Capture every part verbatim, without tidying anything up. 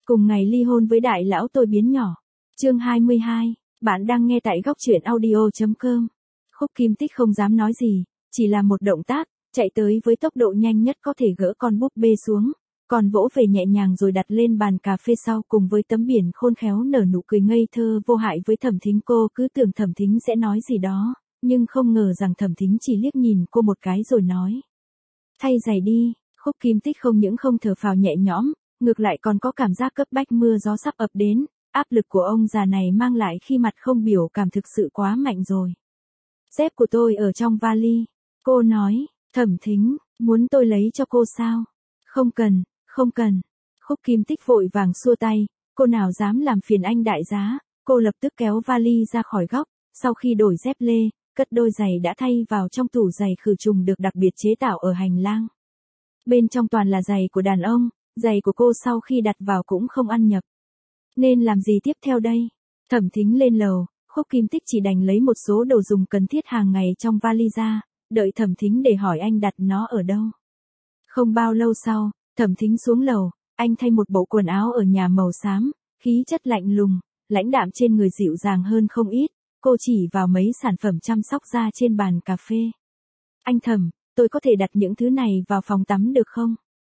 Cùng ngày ly hôn với đại lão tôi biến nhỏ. Chương hai mươi hai, bạn đang nghe tại góc truyện audio chấm com. Khúc Kim Tích không dám nói gì, chỉ là một động tác, chạy tới với tốc độ nhanh nhất có thể gỡ con búp bê xuống, còn vỗ về nhẹ nhàng rồi đặt lên bàn cà phê sau cùng với tấm biển khôn khéo nở nụ cười ngây thơ vô hại với Thẩm Thính. Cô cứ tưởng Thẩm Thính sẽ nói gì đó, nhưng không ngờ rằng Thẩm Thính chỉ liếc nhìn cô một cái rồi nói. Thay giày đi. Khúc Kim Tích không những không thở phào nhẹ nhõm, ngược lại còn có cảm giác cấp bách, mưa gió sắp ập đến, áp lực của ông già này mang lại khi mặt không biểu cảm thực sự quá mạnh rồi. Dép của tôi ở trong vali. Cô nói. Thẩm Thính, muốn tôi lấy cho cô sao? Không cần, không cần. Khúc Kim Tích vội vàng xua tay, cô nào dám làm phiền anh đại giá. Cô lập tức kéo vali ra khỏi góc, sau khi đổi dép lê, cất đôi giày đã thay vào trong tủ giày khử trùng được đặc biệt chế tạo ở hành lang. Bên trong toàn là giày của đàn ông, giày của cô sau khi đặt vào cũng không ăn nhập. Nên làm gì tiếp theo đây? Thẩm Thính lên lầu, Khúc Kim Tích chỉ đành lấy một số đồ dùng cần thiết hàng ngày trong vali ra, đợi Thẩm Thính để hỏi anh đặt nó ở đâu. Không bao lâu sau, Thẩm Thính xuống lầu, anh thay một bộ quần áo ở nhà màu xám, khí chất lạnh lùng, lãnh đạm trên người dịu dàng hơn không ít, cô chỉ vào mấy sản phẩm chăm sóc da trên bàn cà phê. Anh Thẩm, tôi có thể đặt những thứ này vào phòng tắm được không?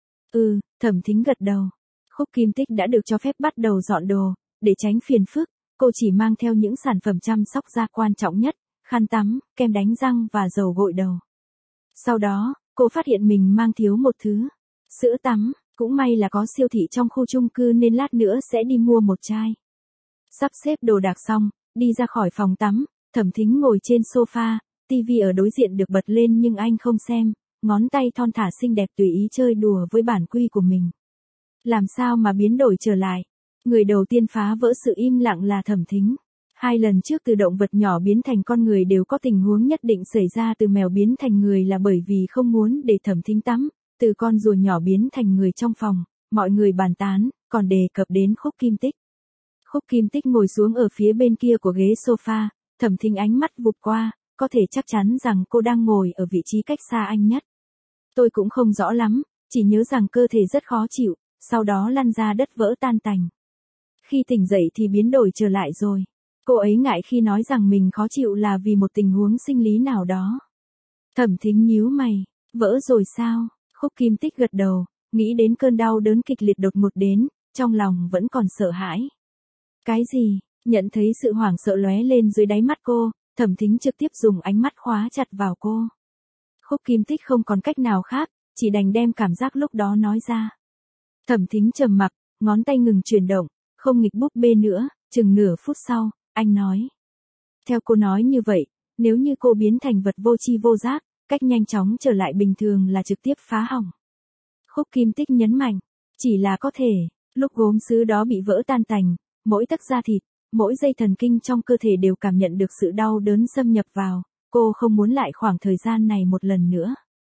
Ừ, Thẩm Thính gật đầu. Khúc Kim Tích đã được cho phép bắt đầu dọn đồ, để tránh phiền phức, cô chỉ mang theo những sản phẩm chăm sóc da quan trọng nhất, khăn tắm, kem đánh răng và dầu gội đầu. Sau đó, cô phát hiện mình mang thiếu một thứ, sữa tắm, cũng may là có siêu thị trong khu chung cư nên lát nữa sẽ đi mua một chai. Sắp xếp đồ đạc xong, đi ra khỏi phòng tắm, Thẩm Thính ngồi trên sofa, tivi ở đối diện được bật lên nhưng anh không xem, ngón tay thon thả xinh đẹp tùy ý chơi đùa với bản quy của mình. Làm sao mà biến đổi trở lại? Người đầu tiên phá vỡ sự im lặng là Thẩm Thính. Hai lần trước từ động vật nhỏ biến thành con người đều có tình huống nhất định xảy ra, từ mèo biến thành người là bởi vì không muốn để Thẩm Thính tắm, từ con rùa nhỏ biến thành người trong phòng, mọi người bàn tán, còn đề cập đến Khúc Kim Tích. Khúc Kim Tích ngồi xuống ở phía bên kia của ghế sofa, Thẩm Thính ánh mắt vụt qua, có thể chắc chắn rằng cô đang ngồi ở vị trí cách xa anh nhất. Tôi cũng không rõ lắm, chỉ nhớ rằng cơ thể rất khó chịu, sau đó lăn ra đất vỡ tan tành. Khi tỉnh dậy thì biến đổi trở lại rồi. Cô ấy ngại khi nói rằng mình khó chịu là vì một tình huống sinh lý nào đó. Thẩm Thính nhíu mày, vỡ rồi sao? Khúc Kim Tích gật đầu, nghĩ đến cơn đau đớn kịch liệt đột ngột đến, trong lòng vẫn còn sợ hãi. Cái gì? Nhận thấy sự hoảng sợ lóe lên dưới đáy mắt cô, Thẩm Thính trực tiếp dùng ánh mắt khóa chặt vào cô. Khúc Kim Tích không còn cách nào khác, chỉ đành đem cảm giác lúc đó nói ra. Thẩm Thính trầm mặc, ngón tay ngừng chuyển động, không nghịch búp bê nữa, chừng nửa phút sau, anh nói. Theo cô nói như vậy, nếu như cô biến thành vật vô tri vô giác, cách nhanh chóng trở lại bình thường là trực tiếp phá hỏng. Khúc Kim Tích nhấn mạnh, chỉ là có thể, lúc gốm sứ đó bị vỡ tan tành, mỗi tấc da thịt, mỗi dây thần kinh trong cơ thể đều cảm nhận được sự đau đớn xâm nhập vào, cô không muốn lại khoảng thời gian này một lần nữa.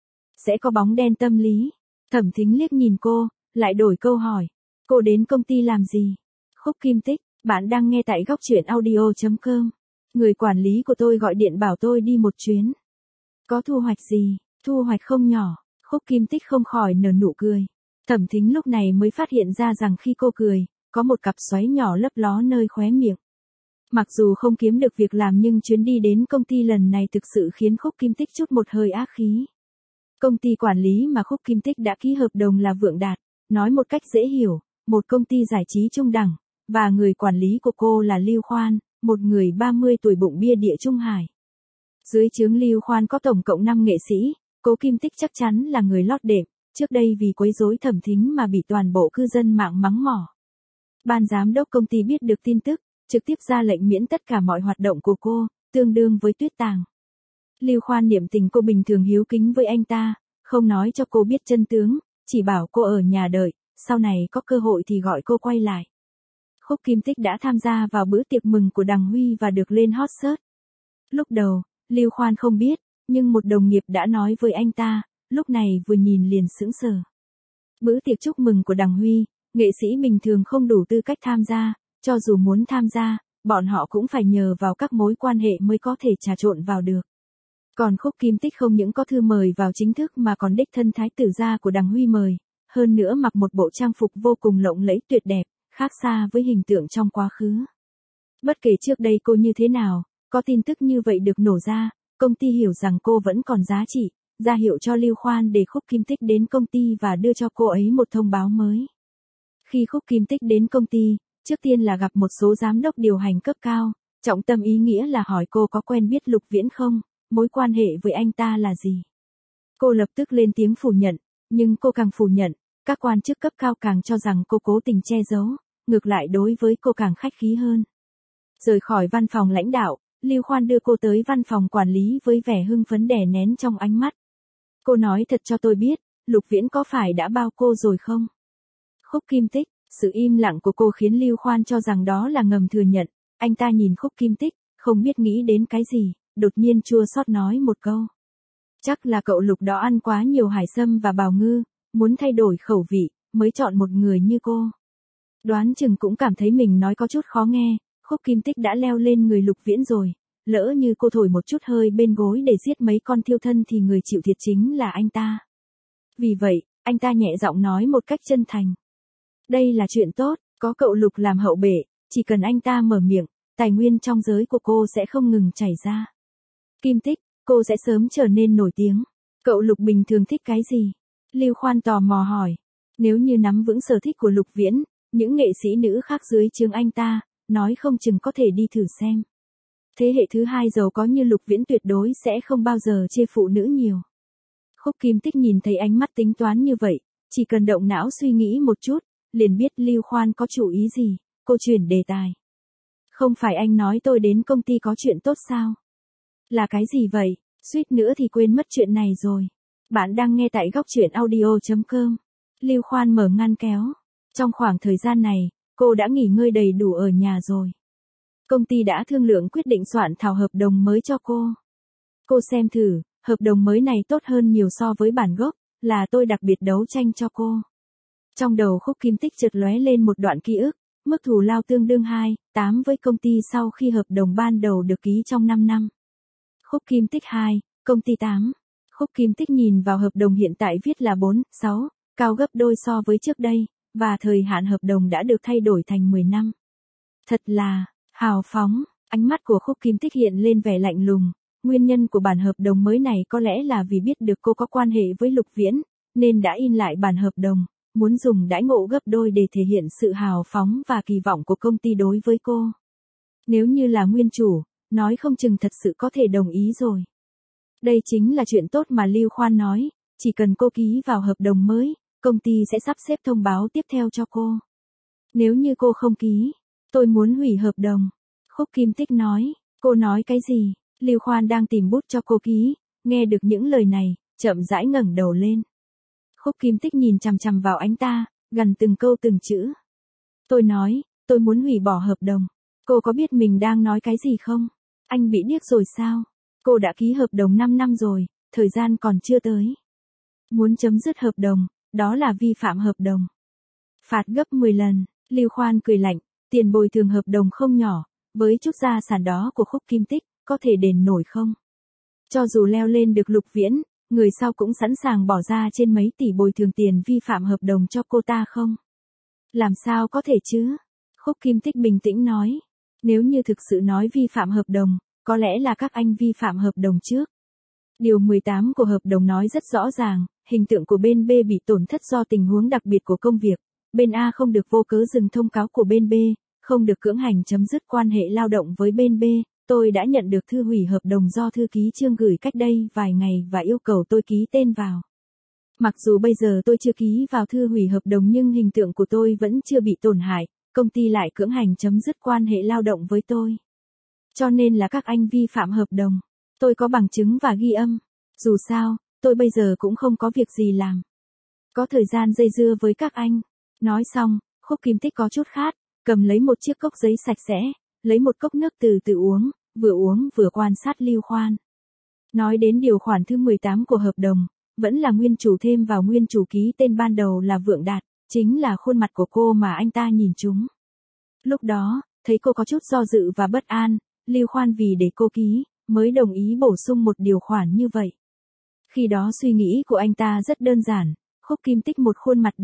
Sẽ có bóng đen tâm lý. Thẩm Thính liếc nhìn cô, lại đổi câu hỏi. Cô đến công ty làm gì? Khúc Kim Tích, bạn đang nghe tại góc truyện audio chấm com. Người quản lý của tôi gọi điện bảo tôi đi một chuyến. Có thu hoạch gì? Thu hoạch không nhỏ. Khúc Kim Tích không khỏi nở nụ cười. Thẩm Thính lúc này mới phát hiện ra rằng khi cô cười, có một cặp xoáy nhỏ lấp ló nơi khóe miệng. Mặc dù không kiếm được việc làm nhưng chuyến đi đến công ty lần này thực sự khiến Khúc Kim Tích chút một hơi ác khí. Công ty quản lý mà Khúc Kim Tích đã ký hợp đồng là Vượng Đạt, nói một cách dễ hiểu, một công ty giải trí trung đẳng, và người quản lý của cô là Lưu Khoan, một người ba mươi tuổi bụng bia địa Trung Hải. Dưới trướng Lưu Khoan có tổng cộng năm nghệ sĩ, Cố Kim Tích chắc chắn là người lót đệm, trước đây vì quấy rối Thẩm Thính mà bị toàn bộ cư dân mạng mắng mỏ. Ban giám đốc công ty biết được tin tức, trực tiếp ra lệnh miễn tất cả mọi hoạt động của cô, tương đương với tuyết tàng. Lưu Khoan niệm tình cô bình thường hiếu kính với anh ta, không nói cho cô biết chân tướng, chỉ bảo cô ở nhà đợi, sau này có cơ hội thì gọi cô quay lại. Khúc Kim Tích đã tham gia vào bữa tiệc mừng của Đằng Huy và được lên hot search. Lúc đầu, Lưu Khoan không biết, nhưng một đồng nghiệp đã nói với anh ta, lúc này vừa nhìn liền sững sờ. Bữa tiệc chúc mừng của Đằng Huy, nghệ sĩ bình thường không đủ tư cách tham gia, cho dù muốn tham gia, bọn họ cũng phải nhờ vào các mối quan hệ mới có thể trà trộn vào được. Còn Khúc Kim Tích không những có thư mời vào chính thức mà còn đích thân thái tử gia của Đằng Huy mời, hơn nữa mặc một bộ trang phục vô cùng lộng lẫy tuyệt đẹp, khác xa với hình tượng trong quá khứ. Bất kể trước đây cô như thế nào, có tin tức như vậy được nổ ra, công ty hiểu rằng cô vẫn còn giá trị, ra hiệu cho Lưu Khoan để Khúc Kim Tích đến công ty và đưa cho cô ấy một thông báo mới. Khi Khúc Kim Tích đến công ty, trước tiên là gặp một số giám đốc điều hành cấp cao, trọng tâm ý nghĩa là hỏi cô có quen biết Lục Viễn không, mối quan hệ với anh ta là gì. Cô lập tức lên tiếng phủ nhận, nhưng cô càng phủ nhận, các quan chức cấp cao càng cho rằng cô cố tình che giấu, ngược lại đối với cô càng khách khí hơn. Rời khỏi văn phòng lãnh đạo, Lưu Khoan đưa cô tới văn phòng quản lý với vẻ hưng phấn đè nén trong ánh mắt. Cô nói thật cho tôi biết, Lục Viễn có phải đã bao cô rồi không? Khúc Kim Tích, sự im lặng của cô khiến Lưu Khoan cho rằng đó là ngầm thừa nhận, anh ta nhìn Khúc Kim Tích, không biết nghĩ đến cái gì, đột nhiên chua xót nói một câu. Chắc là cậu Lục đó ăn quá nhiều hải sâm và bào ngư, muốn thay đổi khẩu vị, mới chọn một người như cô. Đoán chừng cũng cảm thấy mình nói có chút khó nghe, Khúc Kim Tích đã leo lên người Lục Viễn rồi, lỡ như cô thổi một chút hơi bên gối để giết mấy con thiêu thân thì người chịu thiệt chính là anh ta. Vì vậy, anh ta nhẹ giọng nói một cách chân thành. Đây là chuyện tốt, có cậu Lục làm hậu bệ, chỉ cần anh ta mở miệng, tài nguyên trong giới của cô sẽ không ngừng chảy ra. Kim Tích, cô sẽ sớm trở nên nổi tiếng. Cậu Lục bình thường thích cái gì? Lưu Khoan tò mò hỏi. Nếu như nắm vững sở thích của Lục Viễn, những nghệ sĩ nữ khác dưới trướng anh ta, nói không chừng có thể đi thử xem. Thế hệ thứ hai giàu có như Lục Viễn tuyệt đối sẽ không bao giờ chê phụ nữ nhiều. Khúc Kim Tích nhìn thấy ánh mắt tính toán như vậy, chỉ cần động não suy nghĩ một chút, liền biết Lưu Khoan có chủ ý gì, cô chuyển đề tài. Không phải anh nói tôi đến công ty có chuyện tốt sao? Là cái gì vậy? Suýt nữa thì quên mất chuyện này rồi. Bạn đang nghe tại góc truyện audio chấm com. Lưu Khoan mở ngăn kéo. Trong khoảng thời gian này, cô đã nghỉ ngơi đầy đủ ở nhà rồi. Công ty đã thương lượng quyết định soạn thảo hợp đồng mới cho cô. Cô xem thử, hợp đồng mới này tốt hơn nhiều so với bản gốc, là tôi đặc biệt đấu tranh cho cô. Trong đầu Khúc Kim Tích chợt lóe lên một đoạn ký ức, mức thù lao tương đương hai, tám với công ty sau khi hợp đồng ban đầu được ký trong năm năm. Khúc Kim Tích hai, công ty tám. Khúc Kim Tích nhìn vào hợp đồng hiện tại viết là bốn, sáu, cao gấp đôi so với trước đây, và thời hạn hợp đồng đã được thay đổi thành mười năm. Thật là hào phóng, ánh mắt của Khúc Kim Tích hiện lên vẻ lạnh lùng, nguyên nhân của bản hợp đồng mới này có lẽ là vì biết được cô có quan hệ với Lục Viễn, nên đã in lại bản hợp đồng, muốn dùng đãi ngộ gấp đôi để thể hiện sự hào phóng và kỳ vọng của công ty đối với cô. Nếu như là nguyên chủ, nói không chừng thật sự có thể đồng ý rồi. Đây chính là chuyện tốt mà Lưu Khoan nói, chỉ cần cô ký vào hợp đồng mới, công ty sẽ sắp xếp thông báo tiếp theo cho cô. Nếu như cô không ký, tôi muốn hủy hợp đồng. Khúc Kim Tích nói, cô nói cái gì? Lưu Khoan đang tìm bút cho cô ký, nghe được những lời này, chậm rãi ngẩng đầu lên. Khúc Kim Tích nhìn chằm chằm vào anh ta, gần từng câu từng chữ. Tôi nói, tôi muốn hủy bỏ hợp đồng. Cô có biết mình đang nói cái gì không? Anh bị điếc rồi sao? Cô đã ký hợp đồng năm năm rồi, thời gian còn chưa tới. Muốn chấm dứt hợp đồng, đó là vi phạm hợp đồng. Phạt gấp mười lần, Lưu Khoan cười lạnh, tiền bồi thường hợp đồng không nhỏ, với chút gia sản đó của Khúc Kim Tích, có thể đền nổi không? Cho dù leo lên được Lục Viễn, người sau cũng sẵn sàng bỏ ra trên mấy tỷ bồi thường tiền vi phạm hợp đồng cho cô ta không? Làm sao có thể chứ? Khúc Kim Tích bình tĩnh nói. Nếu như thực sự nói vi phạm hợp đồng, có lẽ là các anh vi phạm hợp đồng trước. Điều mười tám của hợp đồng nói rất rõ ràng, hình tượng của bên B bị tổn thất do tình huống đặc biệt của công việc. Bên A không được vô cớ dừng thông cáo của bên B, không được cưỡng hành chấm dứt quan hệ lao động với bên B. Tôi đã nhận được thư hủy hợp đồng do thư ký Trương gửi cách đây vài ngày và yêu cầu tôi ký tên vào. Mặc dù bây giờ tôi chưa ký vào thư hủy hợp đồng nhưng hình tượng của tôi vẫn chưa bị tổn hại, công ty lại cưỡng hành chấm dứt quan hệ lao động với tôi. Cho nên là các anh vi phạm hợp đồng. Tôi có bằng chứng và ghi âm. Dù sao, tôi bây giờ cũng không có việc gì làm. Có thời gian dây dưa với các anh. Nói xong, Khúc Kim Tích có chút khát, cầm lấy một chiếc cốc giấy sạch sẽ, lấy một cốc nước từ từ uống, vừa uống vừa quan sát Lưu Khoan. Nói đến điều khoản thứ mười tám của hợp đồng, vẫn là nguyên chủ thêm vào nguyên chủ ký tên ban đầu là Vượng Đạt, chính là khuôn mặt của cô mà anh ta nhìn trúng. Lúc đó, thấy cô có chút do dự và bất an, Lưu Khoan vì để cô ký, mới đồng ý bổ sung một điều khoản như vậy. Khi đó suy nghĩ của anh ta rất đơn giản, Khúc Kim Tích một khuôn mặt đỏ,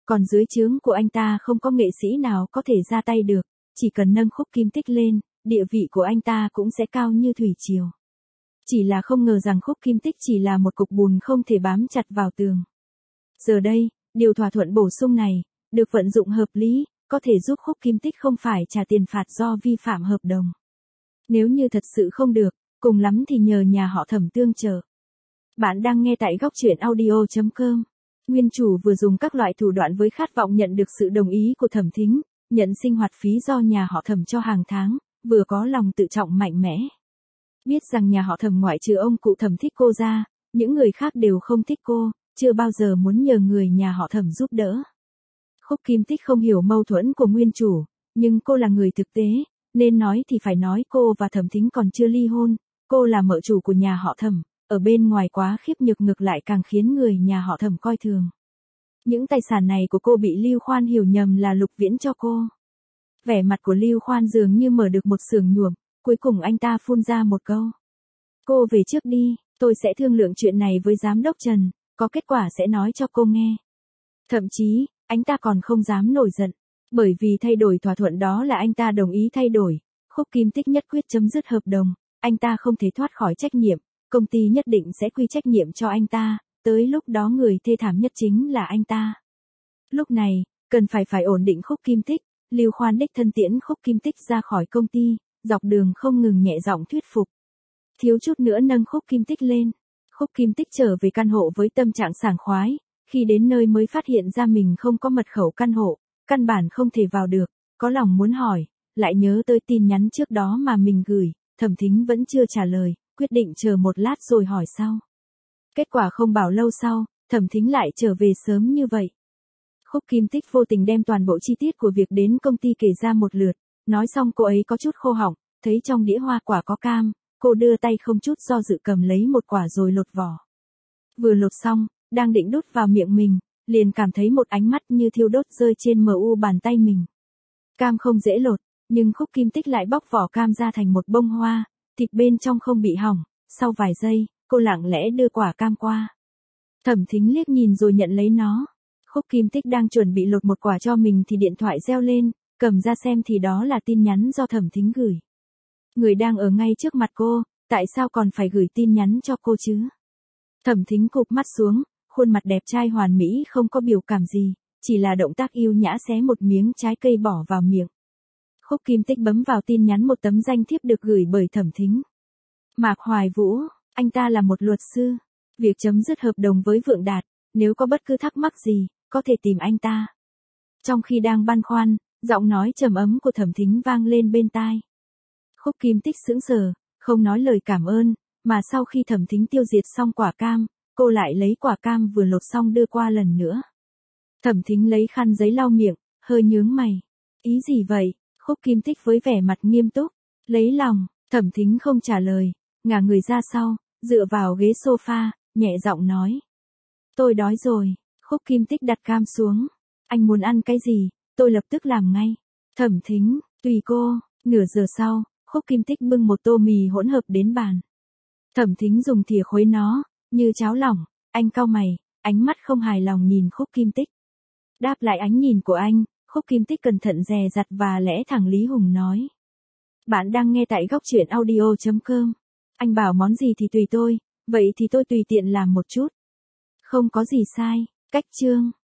còn dưới trướng của anh ta không có nghệ sĩ nào có thể ra tay được, chỉ cần nâng Khúc Kim Tích lên, địa vị của anh ta cũng sẽ cao như thủy triều. Chỉ là không ngờ rằng Khúc Kim Tích chỉ là một cục bùn không thể bám chặt vào tường. Giờ đây, điều thỏa thuận bổ sung này, được vận dụng hợp lý, có thể giúp Khúc Kim Tích không phải trả tiền phạt do vi phạm hợp đồng. Nếu như thật sự không được, cùng lắm thì nhờ nhà họ Thẩm tương trợ. Bạn đang nghe tại góc truyện audio chấm com. Nguyên chủ vừa dùng các loại thủ đoạn với khát vọng nhận được sự đồng ý của Thẩm Thính, nhận sinh hoạt phí do nhà họ Thẩm cho hàng tháng, vừa có lòng tự trọng mạnh mẽ. Biết rằng nhà họ Thẩm ngoại trừ ông cụ Thẩm thích cô ra, những người khác đều không thích cô, chưa bao giờ muốn nhờ người nhà họ Thẩm giúp đỡ. Khúc Kim Tích không hiểu mâu thuẫn của nguyên chủ, nhưng cô là người thực tế, nên nói thì phải nói cô và Thẩm Thính còn chưa ly hôn, cô là mợ chủ của nhà họ Thẩm, ở bên ngoài quá khiếp nhược ngược lại càng khiến người nhà họ Thẩm coi thường. Những tài sản này của cô bị Lưu Khoan hiểu nhầm là Lục Viễn cho cô. Vẻ mặt của Lưu Khoan dường như mở được một xưởng nhuộm, cuối cùng anh ta phun ra một câu. Cô về trước đi, tôi sẽ thương lượng chuyện này với giám đốc Trần, có kết quả sẽ nói cho cô nghe. Thậm chí, anh ta còn không dám nổi giận, bởi vì thay đổi thỏa thuận đó là anh ta đồng ý thay đổi. Khúc Kim Tích nhất quyết chấm dứt hợp đồng, anh ta không thể thoát khỏi trách nhiệm, công ty nhất định sẽ quy trách nhiệm cho anh ta, tới lúc đó người thê thảm nhất chính là anh ta. Lúc này, cần phải phải ổn định Khúc Kim Tích, Lưu Khoan đích thân tiễn Khúc Kim Tích ra khỏi công ty, dọc đường không ngừng nhẹ giọng thuyết phục. Thiếu chút nữa nâng Khúc Kim Tích lên. Khúc Kim Tích trở về căn hộ với tâm trạng sảng khoái, khi đến nơi mới phát hiện ra mình không có mật khẩu căn hộ, căn bản không thể vào được, có lòng muốn hỏi, lại nhớ tới tin nhắn trước đó mà mình gửi, Thẩm Thính vẫn chưa trả lời, quyết định chờ một lát rồi hỏi sau. Kết quả không bảo lâu sau, Thẩm Thính lại trở về sớm như vậy. Khúc Kim Tích vô tình đem toàn bộ chi tiết của việc đến công ty kể ra một lượt, nói xong cô ấy có chút khô họng, thấy trong đĩa hoa quả có cam, cô đưa tay không chút do dự cầm lấy một quả rồi lột vỏ. Vừa lột xong, đang định đút vào miệng mình, liền cảm thấy một ánh mắt như thiêu đốt rơi trên mờ u bàn tay mình. Cam không dễ lột, nhưng Khúc Kim Tích lại bóc vỏ cam ra thành một bông hoa, thịt bên trong không bị hỏng, sau vài giây, cô lặng lẽ đưa quả cam qua. Thẩm Thính liếc nhìn rồi nhận lấy nó. Khúc Kim Tích đang chuẩn bị lột một quả cho mình thì điện thoại reo lên, cầm ra xem thì đó là tin nhắn do Thẩm Thính gửi. Người đang ở ngay trước mặt cô, tại sao còn phải gửi tin nhắn cho cô chứ? Thẩm Thính cụp mắt xuống, khuôn mặt đẹp trai hoàn mỹ không có biểu cảm gì, chỉ là động tác yêu nhã xé một miếng trái cây bỏ vào miệng. Khúc Kim Tích bấm vào tin nhắn một tấm danh thiếp được gửi bởi Thẩm Thính. Mạc Hoài Vũ, anh ta là một luật sư. Việc chấm dứt hợp đồng với Vượng Đạt, nếu có bất cứ thắc mắc gì, có thể tìm anh ta. Trong khi đang băn khoăn, giọng nói trầm ấm của Thẩm Thính vang lên bên tai. Khúc Kim Tích sững sờ, không nói lời cảm ơn, mà sau khi Thẩm Thính tiêu diệt xong quả cam, cô lại lấy quả cam vừa lột xong đưa qua lần nữa. Thẩm Thính lấy khăn giấy lau miệng, hơi nhướng mày. Ý gì vậy? Khúc Kim Tích với vẻ mặt nghiêm túc, lấy lòng. Thẩm Thính không trả lời, ngả người ra sau, dựa vào ghế sofa, nhẹ giọng nói. Tôi đói rồi. Khúc Kim Tích đặt cam xuống. Anh muốn ăn cái gì, tôi lập tức làm ngay. Thẩm Thính, tùy cô. Nửa giờ sau, Khúc Kim Tích bưng một tô mì hỗn hợp đến bàn. Thẩm Thính dùng thìa khuấy nó, như cháo lỏng, anh cau mày, ánh mắt không hài lòng nhìn Khúc Kim Tích. Đáp lại ánh nhìn của anh, Khúc Kim Tích cẩn thận dè dặt và lẽ thẳng Lý Hùng nói. Bạn đang nghe tại góc truyện audio chấm com. Anh bảo món gì thì tùy tôi, vậy thì tôi tùy tiện làm một chút. Không có gì sai, cách chương.